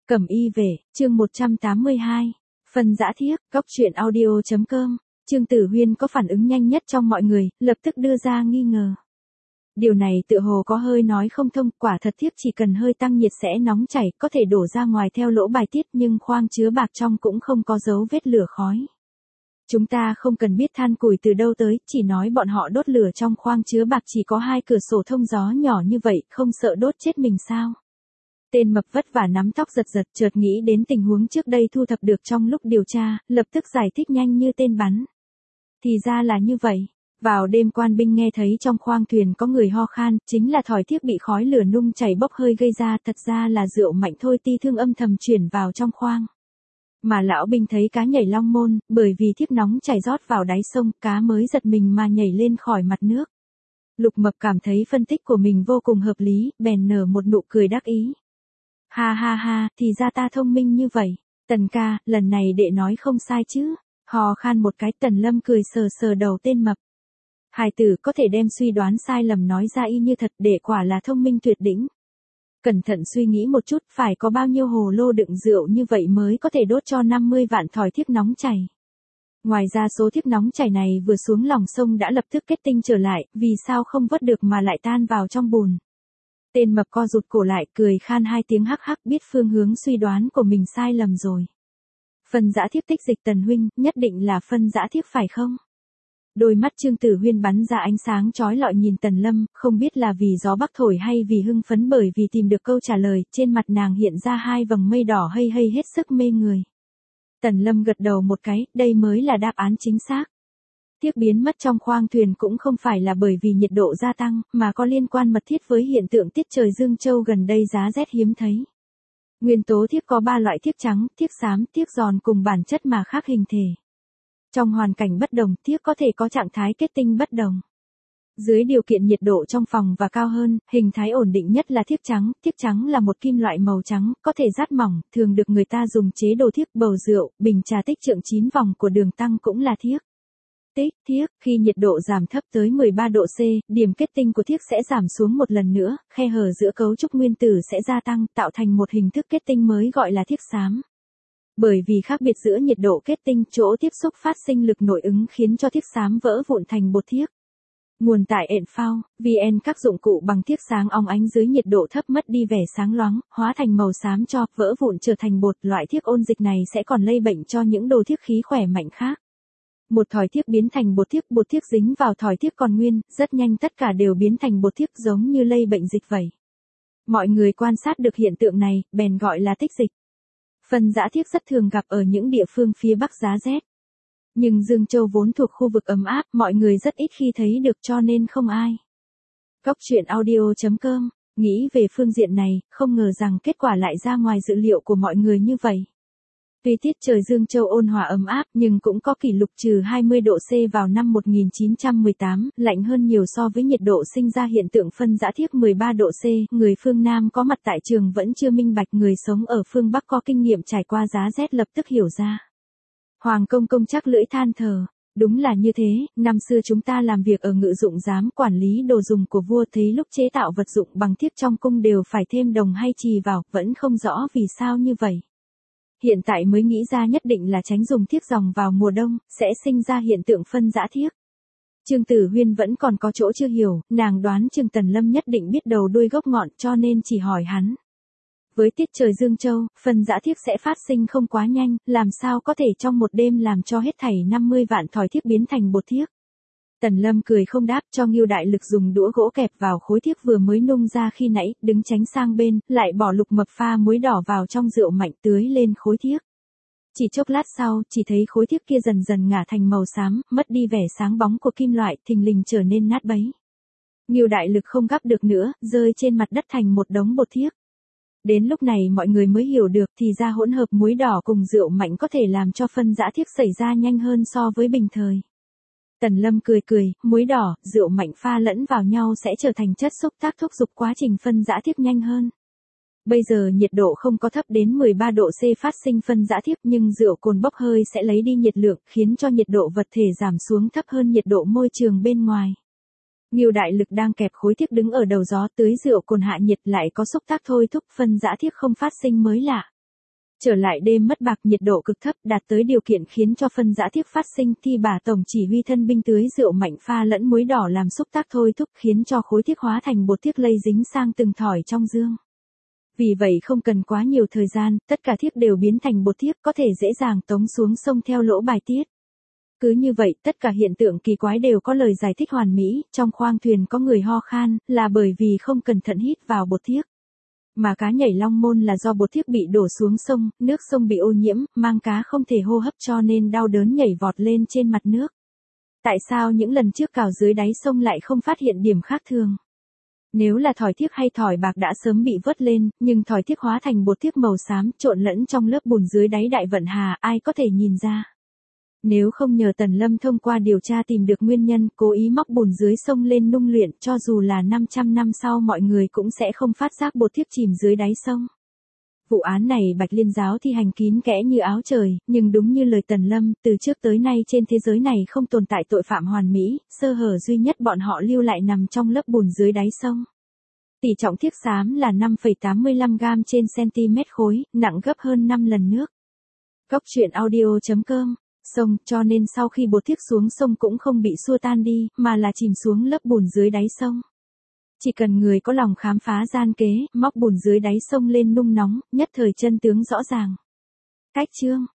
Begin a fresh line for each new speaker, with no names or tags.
Cẩm y về, chương 182. Phân dã thiếc, góc truyện audio.com. Trương Tử Huyên có phản ứng nhanh nhất trong mọi người, lập tức đưa ra nghi ngờ. Điều này tựa hồ có hơi nói không thông, quả thật thiếc chỉ cần hơi tăng nhiệt sẽ nóng chảy, có thể đổ ra ngoài theo lỗ bài tiết nhưng khoang chứa bạc trong cũng không có dấu vết lửa khói. Chúng ta không cần biết than củi từ đâu tới, chỉ nói bọn họ đốt lửa trong khoang chứa bạc chỉ có 2 cửa sổ thông gió nhỏ như vậy, không sợ đốt chết mình sao? Tên mập vất vả nắm tóc giật giật, chợt nghĩ đến tình huống trước đây thu thập được trong lúc điều tra, lập tức giải thích nhanh như tên bắn. Thì ra là như vậy. Vào đêm quan binh nghe thấy trong khoang thuyền có người ho khan, chính là thỏi thiếc bị khói lửa nung chảy bốc hơi gây ra, thật ra là rượu mạnh thôi ti thương âm thầm chuyển vào trong khoang. Mà lão binh thấy cá nhảy long môn, bởi vì thiếc nóng chảy rót vào đáy sông, cá mới giật mình mà nhảy lên khỏi mặt nước. Lục Mập cảm thấy phân tích của mình vô cùng hợp lý, bèn nở một nụ cười đắc ý. Ha ha ha, thì ra ta thông minh như vậy. Tần ca, lần này đệ nói không sai chứ. Hò khan một cái, Tần Lâm cười sờ sờ đầu tên mập. Hài tử có thể đem suy đoán sai lầm nói ra y như thật, đệ quả là thông minh tuyệt đỉnh. Cẩn thận suy nghĩ một chút, phải có bao nhiêu hồ lô đựng rượu như vậy mới có thể đốt cho 50 vạn thỏi thiếc nóng chảy. Ngoài ra số thiếc nóng chảy này vừa xuống lòng sông đã lập tức kết tinh trở lại, vì sao không vớt được mà lại tan vào trong bùn. Tên mập co rụt cổ lại, cười khan 2 tiếng hắc hắc, biết phương hướng suy đoán của mình sai lầm rồi. Phân dã thiếc tích dịch Tần huynh, nhất định là phân dã thiếc phải không? Đôi mắt Trương Tử Huyên bắn ra ánh sáng chói lọi nhìn Tần Lâm, không biết là vì gió bắc thổi hay vì hưng phấn bởi vì tìm được câu trả lời, trên mặt nàng hiện ra 2 vầng mây đỏ hây hây hết sức mê người. Tần Lâm gật đầu một cái, đây mới là đáp án chính xác. Thiếc biến mất trong khoang thuyền cũng không phải là bởi vì nhiệt độ gia tăng, mà có liên quan mật thiết với hiện tượng tiết trời Dương Châu gần đây giá rét hiếm thấy. Nguyên tố thiếc có 3 loại thiếc trắng, thiếc xám, thiếc giòn cùng bản chất mà khác hình thể. Trong hoàn cảnh bất đồng, thiếc có thể có trạng thái kết tinh bất đồng. Dưới điều kiện nhiệt độ trong phòng và cao hơn, hình thái ổn định nhất là thiếc trắng. Thiếc trắng là một kim loại màu trắng, có thể rát mỏng, thường được người ta dùng chế đồ thiếc, bầu rượu, bình trà tích trượng 9 vòng của Đường Tăng cũng là thiếc. Thiếc, khi nhiệt độ giảm thấp tới 13 độ C, điểm kết tinh của thiếc sẽ giảm xuống một lần nữa, khe hở giữa cấu trúc nguyên tử sẽ gia tăng, tạo thành một hình thức kết tinh mới gọi là thiếc xám. Bởi vì khác biệt giữa nhiệt độ kết tinh, chỗ tiếp xúc phát sinh lực nội ứng khiến cho thiếc xám vỡ vụn thành bột thiếc. Nguồn tại ENPHAO, VN các dụng cụ bằng thiếc sáng óng ánh dưới nhiệt độ thấp mất đi vẻ sáng loáng, hóa thành màu xám cho, vỡ vụn trở thành bột. Loại thiếc ôn dịch này sẽ còn lây bệnh cho những đồ thiếc khí khỏe mạnh khác. Một thỏi thiếc biến thành bột thiếc dính vào thỏi thiếc còn nguyên, rất nhanh tất cả đều biến thành bột thiếc giống như lây bệnh dịch vậy. Mọi người quan sát được hiện tượng này, bèn gọi là tích dịch. Phân dã thiếc rất thường gặp ở những địa phương phía Bắc giá rét. Nhưng Dương Châu vốn thuộc khu vực ấm áp, mọi người rất ít khi thấy được cho nên không ai. Góc truyện audio.com, nghĩ về phương diện này, không ngờ rằng kết quả lại ra ngoài dự liệu của mọi người như vậy. Tuy tiết trời Dương Châu ôn hòa ấm áp nhưng cũng có kỷ lục trừ 20 độ C vào năm 1918, lạnh hơn nhiều so với nhiệt độ sinh ra hiện tượng phân dã thiếc 13 độ C. Người phương Nam có mặt tại trường vẫn chưa minh bạch, người sống ở phương Bắc có kinh nghiệm trải qua giá rét lập tức hiểu ra. Hoàng Công Công chắc lưỡi than thở. Đúng là như thế, năm xưa chúng ta làm việc ở ngự dụng giám quản lý đồ dùng của vua, thấy lúc chế tạo vật dụng bằng thiếc trong cung đều phải thêm đồng hay chì vào, vẫn không rõ vì sao như vậy. Hiện tại mới nghĩ ra nhất định là tránh dùng thiếc ròng vào mùa đông, sẽ sinh ra hiện tượng phân dã thiếc. Trương Tử Huyên vẫn còn có chỗ chưa hiểu, nàng đoán Trương Tần Lâm nhất định biết đầu đuôi gốc ngọn cho nên chỉ hỏi hắn. Với tiết trời Dương Châu, phân dã thiếc sẽ phát sinh không quá nhanh, làm sao có thể trong một đêm làm cho hết thảy 50 vạn thỏi thiếc biến thành bột thiếc. Tần Lâm cười không đáp, cho Ngưu Đại Lực dùng đũa gỗ kẹp vào khối thiếc vừa mới nung ra khi nãy, đứng tránh sang bên, lại bỏ Lục Mập pha muối đỏ vào trong rượu mạnh tưới lên khối thiếc. Chỉ chốc lát sau, chỉ thấy khối thiếc kia dần dần ngả thành màu xám, mất đi vẻ sáng bóng của kim loại, thình lình trở nên nát bấy. Ngưu Đại Lực không gắp được nữa, rơi trên mặt đất thành một đống bột thiếc. Đến lúc này mọi người mới hiểu được, thì ra hỗn hợp muối đỏ cùng rượu mạnh có thể làm cho phân dã thiếc xảy ra nhanh hơn so với bình thời. Tần Lâm cười, muối đỏ, rượu mạnh pha lẫn vào nhau sẽ trở thành chất xúc tác thúc giục quá trình phân dã thiếc nhanh hơn. Bây giờ nhiệt độ không có thấp đến 13 độ C phát sinh phân dã thiếc, nhưng rượu cồn bốc hơi sẽ lấy đi nhiệt lượng, khiến cho nhiệt độ vật thể giảm xuống thấp hơn nhiệt độ môi trường bên ngoài. Ngưu Đại Lực đang kẹp khối thiếc đứng ở đầu gió, tưới rượu cồn hạ nhiệt, lại có xúc tác thôi thúc phân dã thiếc không phát sinh mới lạ. Trở lại đêm mất bạc, nhiệt độ cực thấp đạt tới điều kiện khiến cho phân rã thiếc phát sinh, thì bà tổng chỉ huy thân binh tưới rượu mạnh pha lẫn muối đỏ làm xúc tác thôi thúc, khiến cho khối thiếc hóa thành bột thiếc lây dính sang từng thỏi trong dương. Vì vậy không cần quá nhiều thời gian, tất cả thiếc đều biến thành bột thiếc, có thể dễ dàng tống xuống sông theo lỗ bài tiết. Cứ như vậy, tất cả hiện tượng kỳ quái đều có lời giải thích hoàn mỹ. Trong khoang thuyền có người ho khan, là bởi vì không cẩn thận hít vào bột thiếc. Mà cá nhảy Long Môn là do bột thiếc bị đổ xuống sông, nước sông bị ô nhiễm, mang cá không thể hô hấp cho nên đau đớn nhảy vọt lên trên mặt nước. Tại sao những lần trước cào dưới đáy sông lại không phát hiện điểm khác thường? Nếu là thỏi thiếc hay thỏi bạc đã sớm bị vớt lên, nhưng thỏi thiếc hóa thành bột thiếc màu xám trộn lẫn trong lớp bùn dưới đáy Đại Vận Hà, ai có thể nhìn ra? Nếu không nhờ Tần Lâm thông qua điều tra tìm được nguyên nhân, cố ý móc bùn dưới sông lên nung luyện, cho dù là 500 năm sau mọi người cũng sẽ không phát giác bột thiếc chìm dưới đáy sông. Vụ án này Bạch Liên giáo thi hành kín kẽ như áo trời, nhưng đúng như lời Tần Lâm, từ trước tới nay trên thế giới này không tồn tại tội phạm hoàn mỹ, sơ hở duy nhất bọn họ lưu lại nằm trong lớp bùn dưới đáy sông. Tỷ trọng thiếc xám là 5,85 gam trên cm khối, nặng gấp hơn 5 lần nước. Cóc truyện audio.com Sông, cho nên sau khi bột thiếc xuống sông cũng không bị xua tan đi, mà là chìm xuống lớp bùn dưới đáy sông. Chỉ cần người có lòng khám phá gian kế, móc bùn dưới đáy sông lên nung nóng, nhất thời chân tướng rõ ràng. Cách chương